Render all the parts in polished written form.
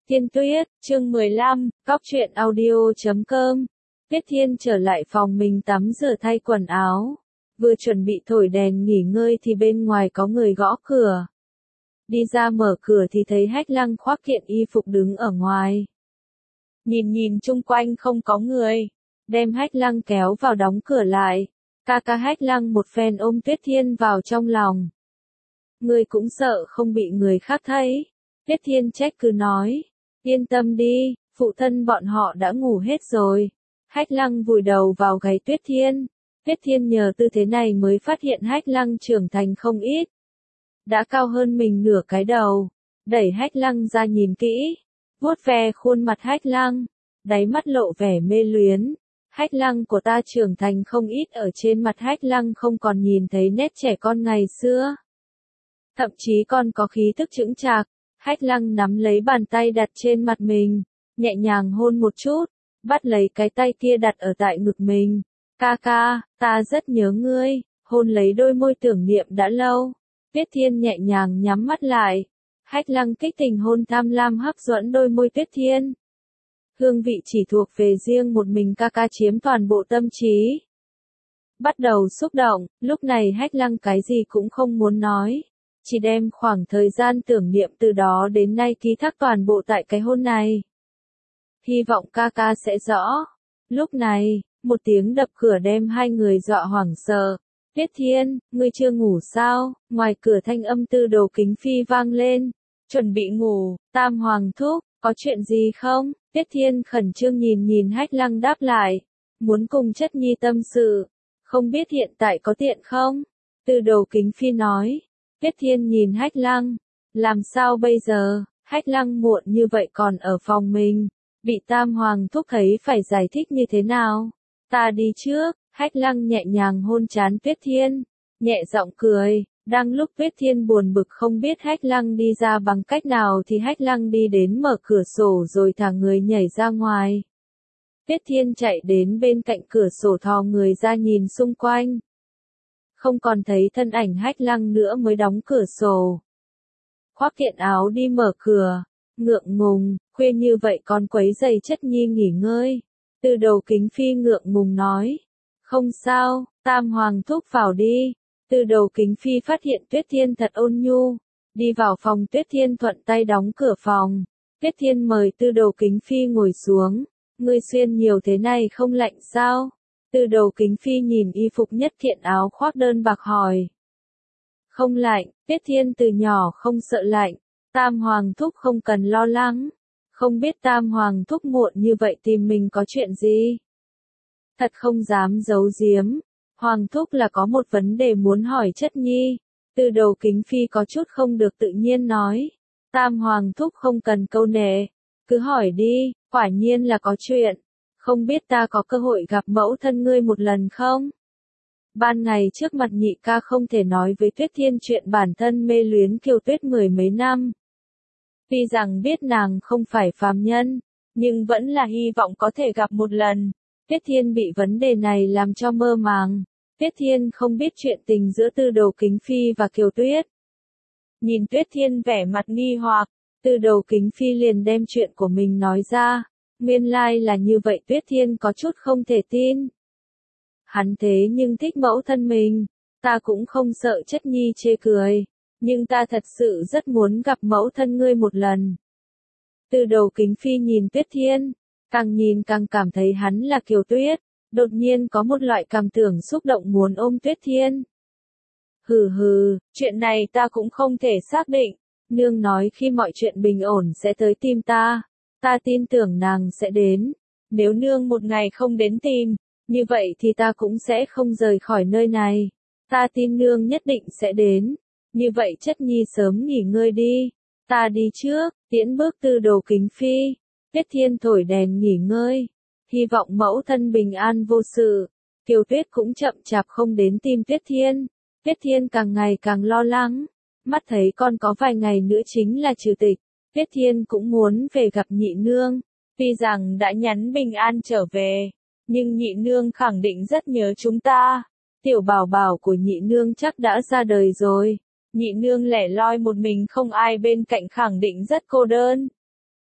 Thiên Tuyết, chương 15, Góc truyện audio.com. Tuyết Thiên trở lại phòng mình tắm rửa thay quần áo. Vừa chuẩn bị thổi đèn nghỉ ngơi thì bên ngoài có người gõ cửa. Đi ra mở cửa thì thấy Hách Lăng khoác kiện y phục đứng ở ngoài. Nhìn chung quanh không có người. Đem Hách Lăng kéo vào đóng cửa lại. Ca Hách Lăng một phen ôm Tuyết Thiên vào trong lòng. Ngươi cũng sợ không bị người khác thấy. Tuyết Thiên trách cứ nói. Yên tâm đi, phụ thân bọn họ đã ngủ hết rồi. Hách Lăng vùi đầu vào gáy Tuyết Thiên. Tuyết Thiên nhờ tư thế này mới phát hiện Hách Lăng trưởng thành không ít. Đã cao hơn mình nửa cái đầu. Đẩy Hách Lăng ra nhìn kỹ. Vuốt ve khuôn mặt Hách Lăng. Đáy mắt lộ vẻ mê luyến. Hách Lăng của ta trưởng thành không ít, ở trên mặt Hách Lăng không còn nhìn thấy nét trẻ con ngày xưa. Thậm chí còn có khí thức chững chạc. Hách Lăng nắm lấy bàn tay đặt trên mặt mình, nhẹ nhàng hôn một chút, bắt lấy cái tay kia đặt ở tại ngực mình. Ca, ta rất nhớ ngươi, hôn lấy đôi môi tưởng niệm đã lâu. Tuyết Thiên nhẹ nhàng nhắm mắt lại. Hách Lăng kích tình hôn tham lam hấp dẫn đôi môi Tuyết Thiên. Hương vị chỉ thuộc về riêng một mình ca chiếm toàn bộ tâm trí. Bắt đầu xúc động, lúc này Hách Lăng cái gì cũng không muốn nói. Chỉ đem khoảng thời gian tưởng niệm từ đó đến nay ký thác toàn bộ tại cái hôn này. Hy vọng ca sẽ rõ. Lúc này, một tiếng đập cửa đem hai người dọa hoảng sợ. Tuyết Thiên, ngươi chưa ngủ sao? Ngoài cửa thanh âm Tư Đồ Kính Phi vang lên. Chuẩn bị ngủ, Tam Hoàng thúc, có chuyện gì không? Tuyết Thiên khẩn trương nhìn Hách Lăng đáp lại. Muốn cùng chất nhi tâm sự. Không biết hiện tại có tiện không? Tư Đồ Kính Phi nói. Tuyết Thiên nhìn Hách Lăng. Làm sao bây giờ? Hách Lăng muộn như vậy còn ở phòng mình. Bị Tam Hoàng thúc thấy phải giải thích như thế nào? Ta đi trước. Hách Lăng nhẹ nhàng hôn trán Tuyết Thiên. Nhẹ giọng cười. Đang lúc Tuyết Thiên buồn bực không biết Hách Lăng đi ra bằng cách nào thì Hách Lăng đi đến mở cửa sổ rồi thả người nhảy ra ngoài. Tuyết Thiên chạy đến bên cạnh cửa sổ thò người ra nhìn xung quanh. Không còn thấy thân ảnh Hách Lăng nữa mới đóng cửa sổ. Khoác kiện áo đi mở cửa. Ngượng ngùng, khuya như vậy còn quấy rầy chất nhi nghỉ ngơi. Tư Đồ Kính Phi ngượng ngùng nói. Không sao, Tam Hoàng thúc vào đi. Tư Đồ Kính Phi phát hiện Tuyết Thiên thật ôn nhu. Đi vào phòng Tuyết Thiên thuận tay đóng cửa phòng. Tuyết Thiên mời Tư Đồ Kính Phi ngồi xuống. Ngươi xuyên nhiều thế này không lạnh sao? Tư Đồ Kính Phi nhìn y phục nhất kiện áo khoác đơn bạc hỏi. Không lạnh, Tuyết Thiên từ nhỏ không sợ lạnh. Tam Hoàng thúc không cần lo lắng. Không biết Tam Hoàng thúc muộn như vậy tìm mình có chuyện gì? Thật không dám giấu giếm. Hoàng thúc là có một vấn đề muốn hỏi chất nhi. Tư Đồ Kính Phi có chút không được tự nhiên nói. Tam Hoàng thúc không cần câu nệ. Cứ hỏi đi, quả nhiên là có chuyện. Không biết ta có cơ hội gặp mẫu thân ngươi một lần không? Ban ngày trước mặt nhị ca không thể nói với Tuyết Thiên chuyện bản thân mê luyến Kiều Tuyết mười mấy năm. Tuy rằng biết nàng không phải phàm nhân, nhưng vẫn là hy vọng có thể gặp một lần. Tuyết Thiên bị vấn đề này làm cho mơ màng. Tuyết Thiên không biết chuyện tình giữa Tư Đồ Kính Phi và Kiều Tuyết. Nhìn Tuyết Thiên vẻ mặt nghi hoặc, Tư Đồ Kính Phi liền đem chuyện của mình nói ra. Nguyên lai là như vậy. Tuyết Thiên có chút không thể tin. Hắn thế nhưng thích mẫu thân mình. Ta cũng không sợ chất nhi chê cười. Nhưng ta thật sự rất muốn gặp mẫu thân ngươi một lần. Tư Đồ Kính Phi nhìn Tuyết Thiên. Càng nhìn càng cảm thấy hắn là Kiều Tuyết. Đột nhiên có một loại cảm tưởng xúc động muốn ôm Tuyết Thiên. Hừ, chuyện này ta cũng không thể xác định. Nương nói khi mọi chuyện bình ổn sẽ tới tìm ta. Ta tin tưởng nàng sẽ đến. Nếu nương một ngày không đến tìm, như vậy thì ta cũng sẽ không rời khỏi nơi này. Ta tin nương nhất định sẽ đến. Như vậy chất nhi sớm nghỉ ngơi đi. Ta đi trước, tiễn bước Tư Đồ Kính Phi. Tuyết Thiên thổi đèn nghỉ ngơi. Hy vọng mẫu thân bình an vô sự. Kiều Tuyết cũng chậm chạp không đến tìm Tuyết Thiên. Tuyết Thiên càng ngày càng lo lắng. Mắt thấy con có vài ngày nữa chính là trừ tịch. Tuyết Thiên cũng muốn về gặp nhị nương. Tuy rằng đã nhắn bình an trở về, nhưng nhị nương khẳng định rất nhớ chúng ta. Tiểu bảo bảo của nhị nương chắc đã ra đời rồi. Nhị nương lẻ loi một mình không ai bên cạnh khẳng định rất cô đơn.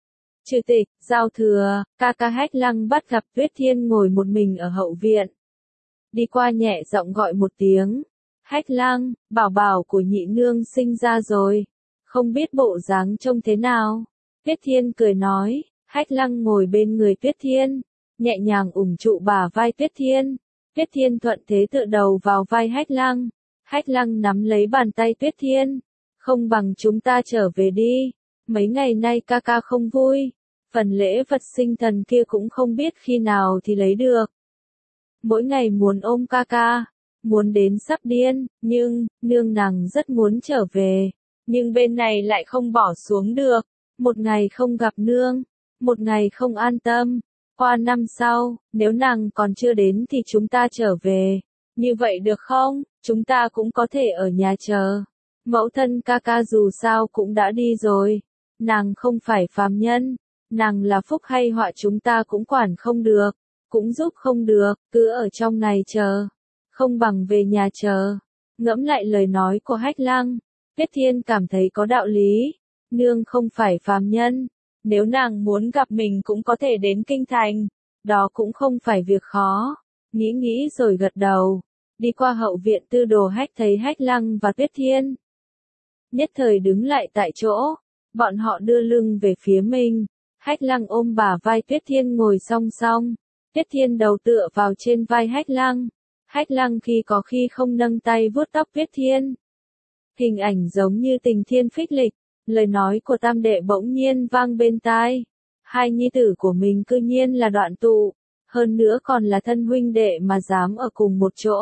Trừ tịch, giao thừa, ca ca Hách Lăng bắt gặp Tuyết Thiên ngồi một mình ở hậu viện. Đi qua nhẹ giọng gọi một tiếng. Hách Lăng, bảo bảo của nhị nương sinh ra rồi. Không biết bộ dáng trông thế nào. Tuyết Thiên cười nói. Hách Lăng ngồi bên người Tuyết Thiên, nhẹ nhàng ủng trụ bả vai Tuyết Thiên. Tuyết Thiên thuận thế tựa đầu vào vai Hách Lăng. Hách Lăng nắm lấy bàn tay Tuyết Thiên. Không bằng chúng ta trở về đi. Mấy ngày nay ca ca không vui. Phần lễ vật sinh thần kia cũng không biết khi nào thì lấy được. Mỗi ngày muốn ôm ca ca. Muốn đến sắp điên, nhưng, nương nàng rất muốn trở về. Nhưng bên này lại không bỏ xuống được. Một ngày không gặp nương. Một ngày không an tâm. Qua năm sau, nếu nàng còn chưa đến thì chúng ta trở về. Như vậy được không? Chúng ta cũng có thể ở nhà chờ. Mẫu thân ca ca dù sao cũng đã đi rồi. Nàng không phải phàm nhân. Nàng là phúc hay họa chúng ta cũng quản không được. Cũng giúp không được, cứ ở trong này chờ. Không bằng về nhà chờ. Ngẫm lại lời nói của Hách Lăng. Tuyết Thiên cảm thấy có đạo lý. Nương không phải phàm nhân. Nếu nàng muốn gặp mình cũng có thể đến kinh thành. Đó cũng không phải việc khó. Nghĩ rồi gật đầu. Đi qua hậu viện Tư Đồ Hách thấy Hách Lăng và Tuyết Thiên. Nhất thời đứng lại tại chỗ. Bọn họ đưa lưng về phía mình. Hách Lăng ôm bả vai Tuyết Thiên ngồi song song. Tuyết Thiên đầu tựa vào trên vai Hách Lăng. Hách Lăng khi có khi không nâng tay vuốt tóc Tuyết Thiên. Hình ảnh giống như tình thiên phích lịch. Lời nói của tam đệ bỗng nhiên vang bên tai. Hai nhi tử của mình cư nhiên là đoạn tụ. Hơn nữa còn là thân huynh đệ mà dám ở cùng một chỗ.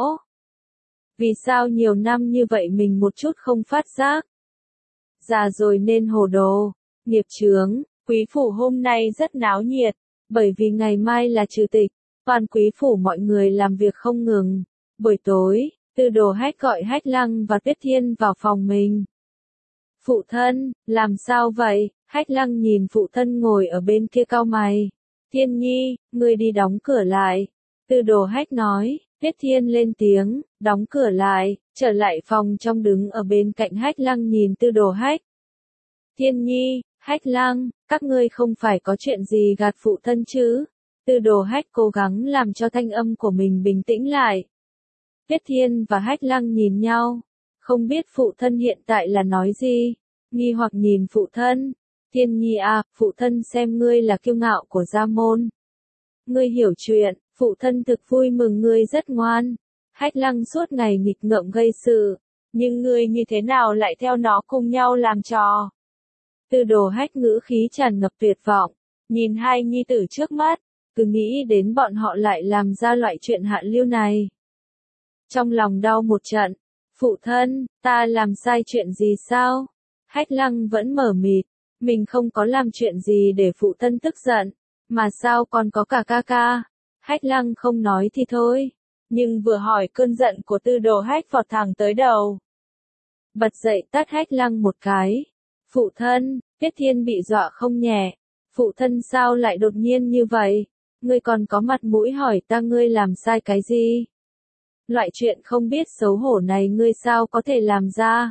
Vì sao nhiều năm như vậy mình một chút không phát giác? Già rồi nên hồ đồ. Nghiệp chướng, quý phủ hôm nay rất náo nhiệt. Bởi vì ngày mai là trừ tịch. Toàn quý phủ mọi người làm việc không ngừng. Buổi tối, Tư Đồ Hách gọi Hách Lăng và Tuyết Thiên vào phòng mình. Phụ thân, làm sao vậy? Hách Lăng nhìn phụ thân ngồi ở bên kia cau mày. Thiên Nhi, ngươi đi đóng cửa lại. Tư Đồ Hách nói. Tuyết Thiên lên tiếng, đóng cửa lại, trở lại phòng trong đứng ở bên cạnh Hách Lăng nhìn Tư Đồ Hách. Thiên Nhi, Hách Lăng, các ngươi không phải có chuyện gì gạt phụ thân chứ? Tư Đồ Hách cố gắng làm cho thanh âm của mình bình tĩnh lại. Tuyết Thiên và Hách Lăng nhìn nhau, không biết phụ thân hiện tại là nói gì, nghi hoặc nhìn phụ thân. Thiên Nhi à, phụ thân xem ngươi là kiêu ngạo của gia môn. Ngươi hiểu chuyện, phụ thân thực vui mừng ngươi rất ngoan. Hách Lăng suốt ngày nghịch ngợm gây sự, nhưng ngươi như thế nào lại theo nó cùng nhau làm trò? Tư Đồ Hách ngữ khí tràn ngập tuyệt vọng, nhìn hai nhi tử trước mắt, cứ nghĩ đến bọn họ lại làm ra loại chuyện hạ lưu này. Trong lòng đau một trận, phụ thân, ta làm sai chuyện gì sao? Hách Lăng vẫn mờ mịt, mình không có làm chuyện gì để phụ thân tức giận, mà sao còn có cả ca ca? Hách Lăng không nói thì thôi, nhưng vừa hỏi cơn giận của Tư Đồ Hách vọt thẳng tới đầu. Bật dậy tát Hách Lăng một cái. Phụ thân, Tuyết Thiên bị dọa không nhẹ. Phụ thân sao lại đột nhiên như vậy? Ngươi còn có mặt mũi hỏi ta ngươi làm sai cái gì? Loại chuyện không biết xấu hổ này ngươi sao có thể làm ra?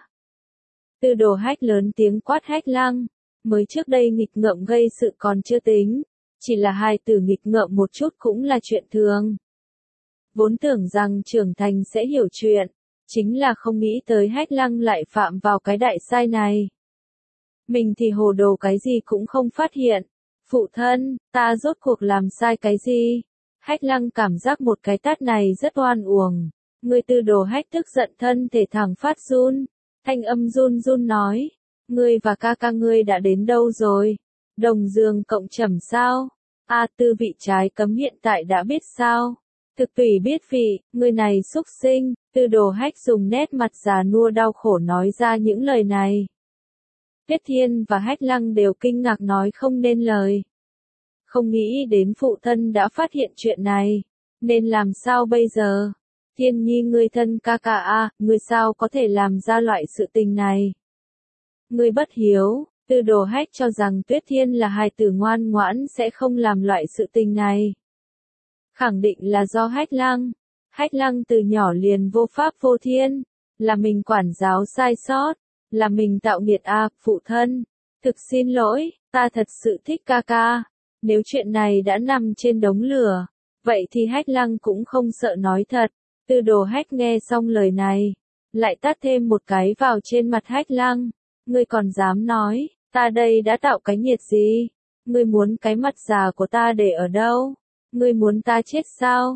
Tư Đồ Hách lớn tiếng quát Hách Lăng. Mới trước đây nghịch ngợm gây sự còn chưa tính. Chỉ là hai từ nghịch ngợm một chút cũng là chuyện thường. Vốn tưởng rằng trưởng thành sẽ hiểu chuyện. Chính là không nghĩ tới Hách Lăng lại phạm vào cái đại sai này. Mình thì hồ đồ cái gì cũng không phát hiện. Phụ thân, ta rốt cuộc làm sai cái gì? Hách Lăng cảm giác một cái tát này rất oan uổng. Người Tư Đồ Hách tức giận thân thể thẳng phát run. Thanh âm run run nói. Ngươi và ca ca ngươi đã đến đâu rồi? Đồng Dương cộng trầm sao? Tư vị trái cấm hiện tại đã biết sao? Thực tùy biết vị, người này xúc sinh. Tư Đồ Hách dùng nét mặt già nua đau khổ nói ra những lời này. Tuyết Thiên và Hách Lăng đều kinh ngạc nói không nên lời. Không nghĩ đến phụ thân đã phát hiện chuyện này. Nên làm sao bây giờ? Thiên Nhi ngươi thân ca ca à, ngươi sao có thể làm ra loại sự tình này? Ngươi bất hiếu. Tư Đồ Hách cho rằng Tuyết Thiên là hài tử ngoan ngoãn sẽ không làm loại sự tình này. Khẳng định là do Hách Lăng. Hách Lăng từ nhỏ liền vô pháp vô thiên. Là mình quản giáo sai sót. Là mình tạo nghiệt à, phụ thân. Thực xin lỗi, ta thật sự thích ca ca. Nếu chuyện này đã nằm trên đống lửa, vậy thì Hách Lăng cũng không sợ nói thật. Tư Đồ Hách nghe xong lời này, lại tát thêm một cái vào trên mặt Hách Lăng. Ngươi còn dám nói, ta đây đã tạo cái nhiệt gì? Ngươi muốn cái mặt già của ta để ở đâu? Ngươi muốn ta chết sao?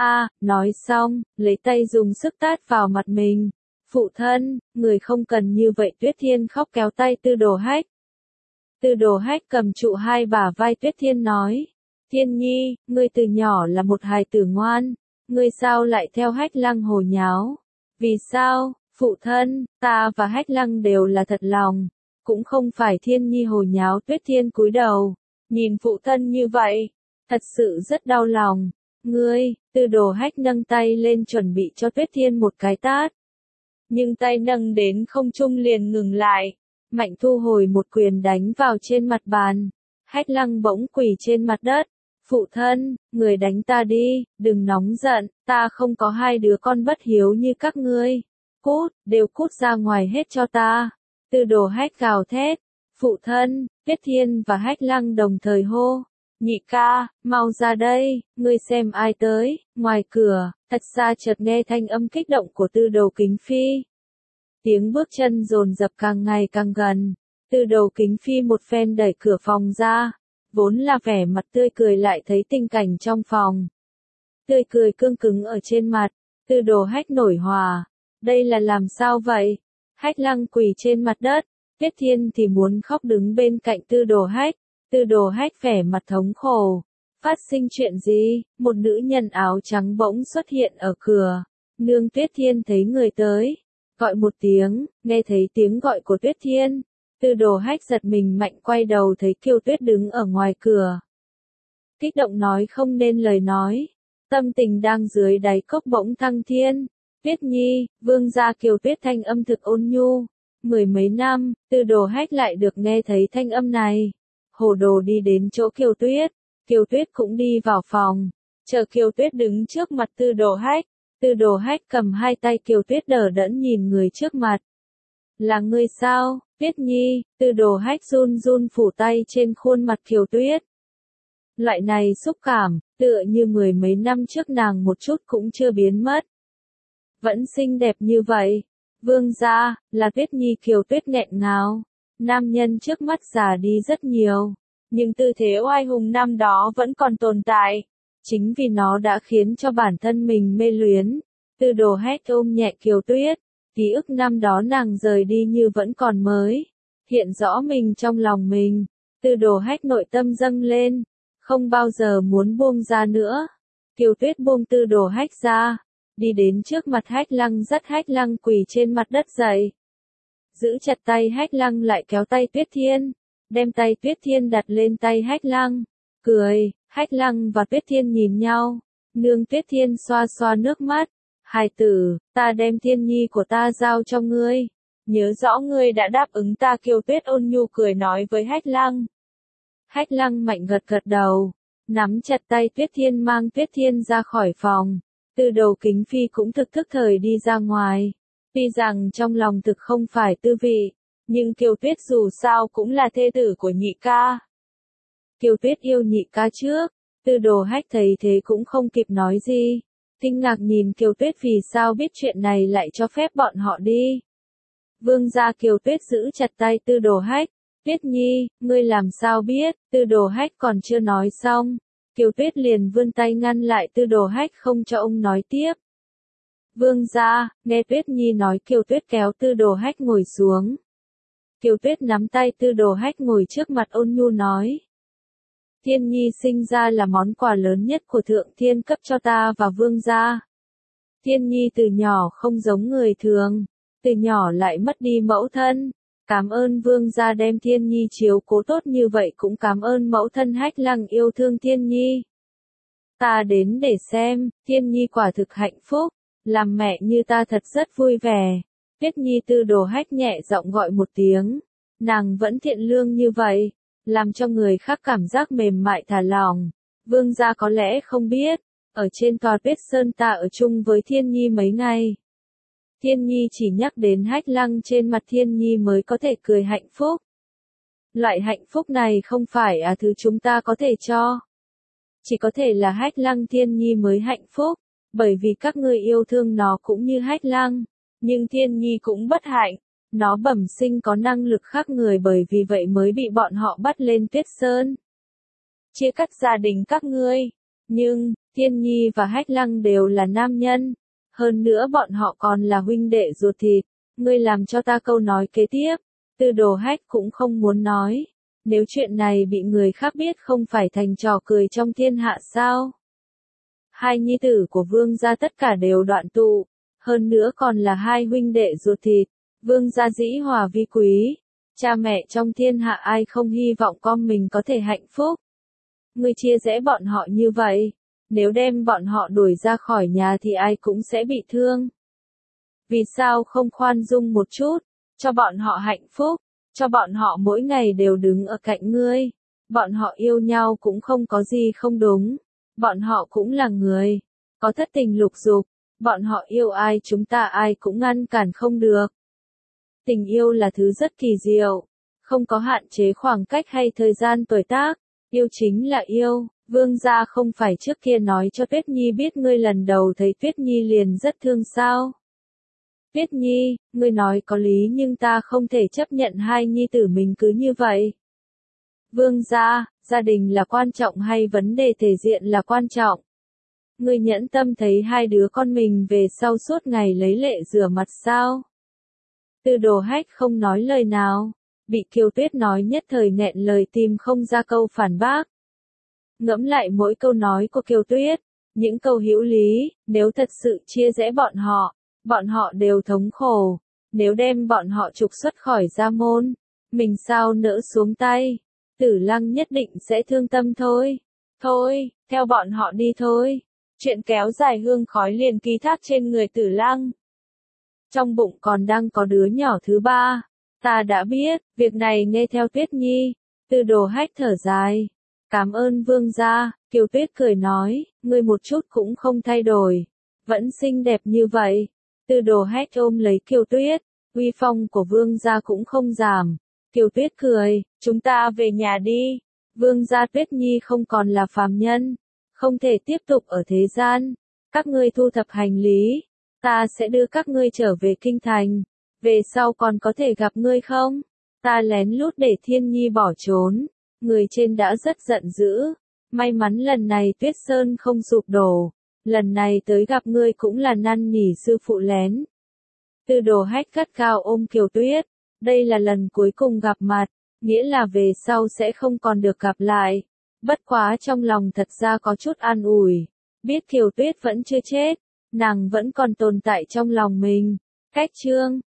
Nói xong, lấy tay dùng sức tát vào mặt mình. Phụ thân, người không cần như vậy. Tuyết Thiên khóc kéo tay Tư Đồ Hách. Tư Đồ Hách cầm trụ hai bả vai Tuyết Thiên nói. Thiên Nhi, ngươi từ nhỏ là một hài tử ngoan. Ngươi sao lại theo Hách Lăng hồ nháo? Vì sao, phụ thân, ta và Hách Lăng đều là thật lòng. Cũng không phải Thiên Nhi hồ nháo. Tuyết Thiên cúi đầu, nhìn phụ thân như vậy, thật sự rất đau lòng. Ngươi, Tư Đồ Hách nâng tay lên chuẩn bị cho Tuyết Thiên một cái tát. Nhưng tay nâng đến không trung liền ngừng lại, mạnh thu hồi một quyền đánh vào trên mặt bàn. Hách Lăng bỗng quỳ trên mặt đất. Phụ thân, người đánh ta đi, đừng nóng giận, ta không có hai đứa con bất hiếu như các ngươi. Cút, đều cút ra ngoài hết cho ta. Tư Đồ Hách gào thét. Phụ thân, Tuyết Thiên và Hách Lăng đồng thời hô. Nhị ca, mau ra đây, ngươi xem ai tới. Ngoài cửa, thật xa chợt nghe thanh âm kích động của Tư Đồ Kính Phi. Tiếng bước chân dồn dập càng ngày càng gần. Tư Đồ Kính Phi một phen đẩy cửa phòng ra. Vốn là vẻ mặt tươi cười lại thấy tình cảnh trong phòng. Tươi cười cương cứng ở trên mặt. Tư Đồ Hách nổi hỏa. Đây là làm sao vậy? Hách Lăng quỳ trên mặt đất. Tuyết Thiên thì muốn khóc đứng bên cạnh Tư Đồ Hách. Tư Đồ Hách vẻ mặt thống khổ. Phát sinh chuyện gì? Một nữ nhân áo trắng bỗng xuất hiện ở cửa. Nương Tuyết Thiên thấy người tới. Gọi một tiếng, nghe thấy tiếng gọi của Tuyết Thiên. Tư Đồ Hách giật mình mạnh quay đầu thấy Kiều Tuyết đứng ở ngoài cửa. Kích động nói không nên lời nói. Tâm tình đang dưới đáy cốc bỗng thăng thiên. Tuyết Nhi, vương gia. Kiều Tuyết thanh âm thực ôn nhu. Mười mấy năm, Tư Đồ Hách lại được nghe thấy thanh âm này. Hồ đồ đi đến chỗ Kiều Tuyết. Kiều Tuyết cũng đi vào phòng. Chờ Kiều Tuyết đứng trước mặt Tư Đồ Hách. Tư Đồ Hách cầm hai tay Kiều Tuyết đờ đẫn nhìn người trước mặt. Là ngươi sao, Tuyết Nhi? Tư Đồ Hách run run phủ tay trên khuôn mặt Kiều Tuyết. Loại này xúc cảm, tựa như mười mấy năm trước nàng một chút cũng chưa biến mất. Vẫn xinh đẹp như vậy. Vương gia, là Tuyết Nhi. Kiều Tuyết nghẹn ngào. Nam nhân trước mắt già đi rất nhiều. Nhưng tư thế oai hùng năm đó vẫn còn tồn tại. Chính vì nó đã khiến cho bản thân mình mê luyến. Tư Đồ Hách ôm nhẹ Kiều Tuyết. Ký ức năm đó nàng rời đi như vẫn còn mới. Hiện rõ mình trong lòng mình. Tư Đồ Hách nội tâm dâng lên. Không bao giờ muốn buông ra nữa. Kiều Tuyết buông Tư Đồ Hách ra. Đi đến trước mặt Hách Lăng dắt Hách Lăng quỳ trên mặt đất dậy. Giữ chặt tay Hách Lăng lại kéo tay Tuyết Thiên. Đem tay Tuyết Thiên đặt lên tay Hách Lăng. Cười, Hách Lăng và Tuyết Thiên nhìn nhau. Nương Tuyết Thiên xoa xoa nước mắt. Hài tử, ta đem Thiên Nhi của ta giao cho ngươi. Nhớ rõ ngươi đã đáp ứng ta. Kiều Tuyết ôn nhu cười nói với Hách Lăng. Hách Lăng mạnh gật gật đầu. Nắm chặt tay Tuyết Thiên mang Tuyết Thiên ra khỏi phòng. Tư Đồ Kính Phi cũng thức thời đi ra ngoài. Tuy rằng trong lòng thực không phải tư vị. Nhưng Kiều Tuyết dù sao cũng là thê tử của nhị ca. Kiều Tuyết yêu nhị ca trước. Tư Đồ Hách thấy thế cũng không kịp nói gì. Kinh ngạc nhìn Kiều Tuyết vì sao biết chuyện này lại cho phép bọn họ đi. Vương gia. Kiều Tuyết giữ chặt tay Tư Đồ Hách. Tuyết Nhi, ngươi làm sao biết? Tư Đồ Hách còn chưa nói xong. Kiều Tuyết liền vươn tay ngăn lại Tư Đồ Hách không cho ông nói tiếp. Vương gia, nghe Tuyết Nhi nói. Kiều Tuyết kéo Tư Đồ Hách ngồi xuống. Kiều Tuyết nắm tay Tư Đồ Hách ngồi trước mặt ôn nhu nói. Thiên Nhi sinh ra là món quà lớn nhất của Thượng Thiên cấp cho ta và Vương gia. Thiên Nhi từ nhỏ không giống người thường. Từ nhỏ lại mất đi mẫu thân. Cảm ơn Vương gia đem Thiên Nhi chiếu cố tốt như vậy, cũng cảm ơn mẫu thân Hách Lăng yêu thương Thiên Nhi. Ta đến để xem, Thiên Nhi quả thực hạnh phúc. Làm mẹ như ta thật rất vui vẻ. Tuyết Nhi. Tư Đồ Hách nhẹ giọng gọi một tiếng. Nàng vẫn thiện lương như vậy. Làm cho người khác cảm giác mềm mại thả lỏng. Vương gia có lẽ không biết. Ở trên tòa Tuyết Sơn ta ở chung với Thiên Nhi mấy ngày. Thiên Nhi chỉ nhắc đến Hách Lăng trên mặt Thiên Nhi mới có thể cười hạnh phúc. Loại hạnh phúc này không phải thứ chúng ta có thể cho. Chỉ có thể là Hách Lăng Thiên Nhi mới hạnh phúc, bởi vì các ngươi yêu thương nó cũng như Hách Lăng, nhưng Thiên Nhi cũng bất hạnh, nó bẩm sinh có năng lực khác người bởi vì vậy mới bị bọn họ bắt lên Tuyết Sơn. Chia cắt gia đình các ngươi, nhưng, Thiên Nhi và Hách Lăng đều là nam nhân, hơn nữa bọn họ còn là huynh đệ ruột thịt, ngươi làm cho ta câu nói kế tiếp, Tư Đồ Hách cũng không muốn nói. Nếu chuyện này bị người khác biết không phải thành trò cười trong thiên hạ sao? Hai nhi tử của vương gia tất cả đều đoạn tụ, hơn nữa còn là hai huynh đệ ruột thịt, vương gia dĩ hòa vi quý, cha mẹ trong thiên hạ ai không hy vọng con mình có thể hạnh phúc. Ngươi chia rẽ bọn họ như vậy, nếu đem bọn họ đuổi ra khỏi nhà thì ai cũng sẽ bị thương. Vì sao không khoan dung một chút, cho bọn họ hạnh phúc? Cho bọn họ mỗi ngày đều đứng ở cạnh ngươi. Bọn họ yêu nhau cũng không có gì không đúng. Bọn họ cũng là người. Có thất tình lục dục. Bọn họ yêu ai chúng ta ai cũng ngăn cản không được. Tình yêu là thứ rất kỳ diệu. Không có hạn chế khoảng cách hay thời gian tuổi tác. Yêu chính là yêu. Vương gia không phải trước kia nói cho Tuyết Nhi biết ngươi lần đầu thấy Tuyết Nhi liền rất thương sao? Tuyết Nhi, ngươi nói có lý nhưng ta không thể chấp nhận hai nhi tử mình cứ như vậy. Vương gia, gia đình là quan trọng hay vấn đề thể diện là quan trọng? Ngươi nhẫn tâm thấy hai đứa con mình về sau suốt ngày lấy lệ rửa mặt sao? Tư Đồ Hách không nói lời nào, bị Kiều Tuyết nói nhất thời nghẹn lời tìm không ra câu phản bác. Ngẫm lại mỗi câu nói của Kiều Tuyết, những câu hữu lý, nếu thật sự chia rẽ bọn họ đều thống khổ, nếu đem bọn họ trục xuất khỏi gia môn, mình sao nỡ xuống tay, Tử Lăng nhất định sẽ thương tâm thôi. Thôi, theo bọn họ đi thôi. Chuyện kéo dài hương khói liền ký thác trên người Tử Lăng. Trong bụng còn đang có đứa nhỏ thứ ba. Ta đã biết, việc này nghe theo Tuyết Nhi. Tư Đồ Hách thở dài. Cảm ơn vương gia, Kiều Tuyết cười nói, ngươi một chút cũng không thay đổi. Vẫn xinh đẹp như vậy. Tư Đồ Hách ôm lấy Kiều Tuyết, uy phong của vương gia cũng không giảm. Kiều Tuyết cười, chúng ta về nhà đi. Vương gia Tuyết Nhi không còn là phàm nhân, không thể tiếp tục ở thế gian. Các ngươi thu thập hành lý, ta sẽ đưa các ngươi trở về kinh thành. Về sau còn có thể gặp ngươi không? Ta lén lút để Thiên Nhi bỏ trốn. Người trên đã rất giận dữ. May mắn lần này Tuyết Sơn không sụp đổ. Lần này tới gặp ngươi cũng là năn nỉ sư phụ lén. Tư Đồ Hách gắt gao ôm Kiều Tuyết. Đây là lần cuối cùng gặp mặt, nghĩa là về sau sẽ không còn được gặp lại. Bất quá trong lòng thật ra có chút an ủi. Biết Kiều Tuyết vẫn chưa chết, nàng vẫn còn tồn tại trong lòng mình. Cách chương